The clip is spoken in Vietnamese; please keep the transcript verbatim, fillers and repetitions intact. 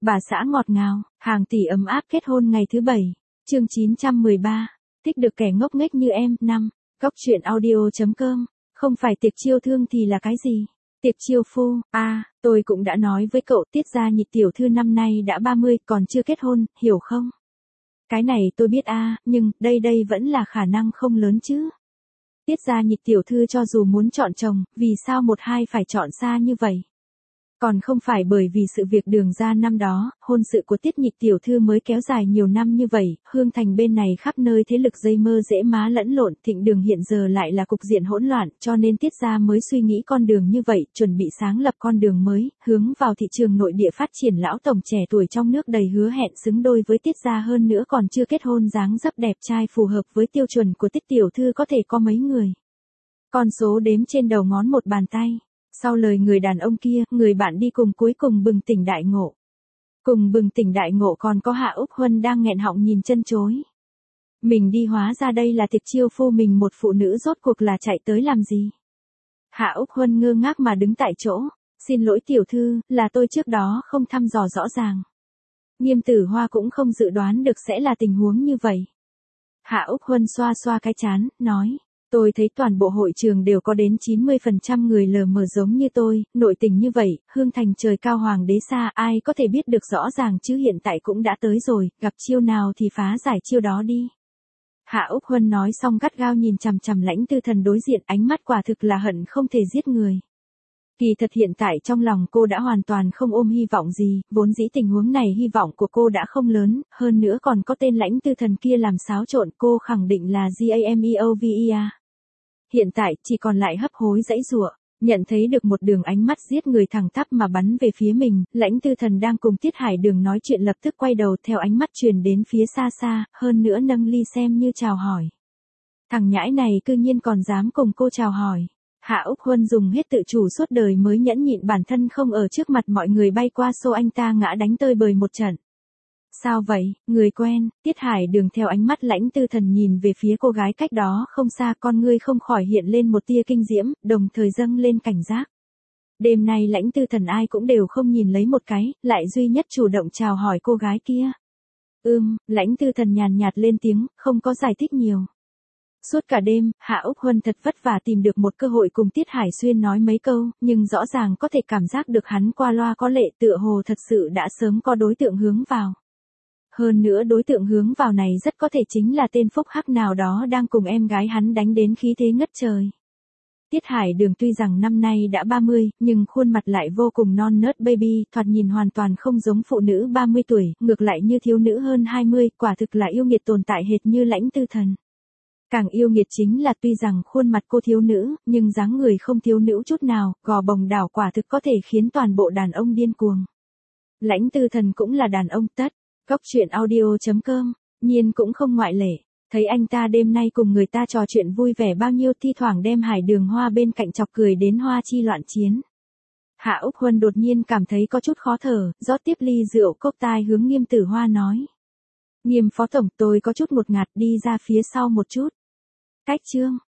Bà xã ngọt ngào, hàng tỷ ấm áp kết hôn ngày thứ bảy. Chương chín trăm mười ba. Thích được kẻ ngốc nghếch như em. năm. Cóc truyện audio chấm com. Không phải tiệc chiêu thương thì là cái gì? Tiệc chiêu phu. À, tôi cũng đã nói với cậu, Tiết Gia Nhịch tiểu thư năm nay đã ba mươi, còn chưa kết hôn, hiểu không? Cái này tôi biết a, à, nhưng đây đây vẫn là khả năng không lớn chứ. Tiết Gia Nhịch tiểu thư cho dù muốn chọn chồng, vì sao một hai phải chọn xa như vậy? Còn không phải bởi vì sự việc Đường ra năm đó, hôn sự của Tiết Nhịch tiểu thư mới kéo dài nhiều năm như vậy, Hương Thành bên này khắp nơi thế lực dây mơ dễ má lẫn lộn, Thịnh Đường hiện giờ lại là cục diện hỗn loạn, cho nên Tiết gia mới suy nghĩ con đường như vậy, chuẩn bị sáng lập con đường mới, hướng vào thị trường nội địa phát triển. Lão tổng trẻ tuổi trong nước đầy hứa hẹn xứng đôi với Tiết gia, hơn nữa còn chưa kết hôn, dáng dấp đẹp trai phù hợp với tiêu chuẩn của Tiết tiểu thư có thể có mấy người. Con số đếm trên đầu ngón một bàn tay. Sau lời người đàn ông kia, người bạn đi cùng cuối cùng bừng tỉnh đại ngộ. Cùng bừng tỉnh đại ngộ còn có Hạ Úc Huân đang nghẹn họng nhìn chân chối. Mình đi, hóa ra đây là tiệc chiêu phu, mình một phụ nữ rốt cuộc là chạy tới làm gì? Hạ Úc Huân ngơ ngác mà đứng tại chỗ. Xin lỗi tiểu thư, là tôi trước đó không thăm dò rõ ràng. Nghiêm Tử Hoa cũng không dự đoán được sẽ là tình huống như vậy. Hạ Úc Huân xoa xoa cái trán, nói. Tôi thấy toàn bộ hội trường đều có đến chín mươi phần trăm người lờ mờ giống như tôi, nội tình như vậy, Hương Thành trời cao hoàng đế xa, ai có thể biết được rõ ràng chứ, hiện tại cũng đã tới rồi, gặp chiêu nào thì phá giải chiêu đó đi. Hạ Úc Huân nói xong gắt gao nhìn chằm chằm Lãnh Tư Thần đối diện, ánh mắt quả thực là hận không thể giết người. Kỳ thật hiện tại trong lòng cô đã hoàn toàn không ôm hy vọng gì, vốn dĩ tình huống này hy vọng của cô đã không lớn, hơn nữa còn có tên Lãnh Tư Thần kia làm xáo trộn, cô khẳng định là GAMEOVEA. Hiện tại, chỉ còn lại hấp hối dãy giụa, nhận thấy được một đường ánh mắt giết người thẳng tắp mà bắn về phía mình, Lãnh Tư Thần đang cùng Tiết Hải Đường nói chuyện lập tức quay đầu theo ánh mắt truyền đến phía xa xa, hơn nữa nâng ly xem như chào hỏi. Thằng nhãi này cư nhiên còn dám cùng cô chào hỏi. Hạ Úc Huân dùng hết tự chủ suốt đời mới nhẫn nhịn bản thân không ở trước mặt mọi người bay qua xô anh ta ngã đánh tơi bời một trận. Sao vậy, người quen? Tiết Hải Đường theo ánh mắt Lãnh Tư Thần nhìn về phía cô gái cách đó không xa, con ngươi không khỏi hiện lên một tia kinh diễm, đồng thời dâng lên cảnh giác. Đêm nay Lãnh Tư Thần ai cũng đều không nhìn lấy một cái, lại duy nhất chủ động chào hỏi cô gái kia. Ưm, Lãnh Tư Thần nhàn nhạt lên tiếng, không có giải thích nhiều. Suốt cả đêm, Hạ Úc Huân thật vất vả tìm được một cơ hội cùng Tiết Hải Xuyên nói mấy câu, nhưng rõ ràng có thể cảm giác được hắn qua loa có lệ, tựa hồ thật sự đã sớm có đối tượng hướng vào. Hơn nữa đối tượng hướng vào này rất có thể chính là tên phúc hắc nào đó đang cùng em gái hắn đánh đến khí thế ngất trời. Tiết Hải Đường tuy rằng năm nay đã ba mươi, nhưng khuôn mặt lại vô cùng non nớt baby, thoạt nhìn hoàn toàn không giống phụ nữ ba mươi tuổi, ngược lại như thiếu nữ hơn hai mươi, quả thực là yêu nghiệt tồn tại hệt như Lãnh Tư Thần. Càng yêu nghiệt chính là tuy rằng khuôn mặt cô thiếu nữ, nhưng dáng người không thiếu nữ chút nào, gò bồng đảo quả thực có thể khiến toàn bộ đàn ông điên cuồng. Lãnh Tư Thần cũng là đàn ông tất. Cóc truyện audio chấm com, nhiên cũng không ngoại lệ. Thấy anh ta đêm nay cùng người ta trò chuyện vui vẻ bao nhiêu, thi thoảng đem Hải Đường Hoa bên cạnh chọc cười đến hoa chi loạn chiến. Hạ Úc Huân đột nhiên cảm thấy có chút khó thở, rót tiếp ly rượu cốc tai hướng Nghiêm Tử Hoa nói. Nghiêm phó tổng, tôi có chút ngột ngạt, đi ra phía sau một chút. Cách chương.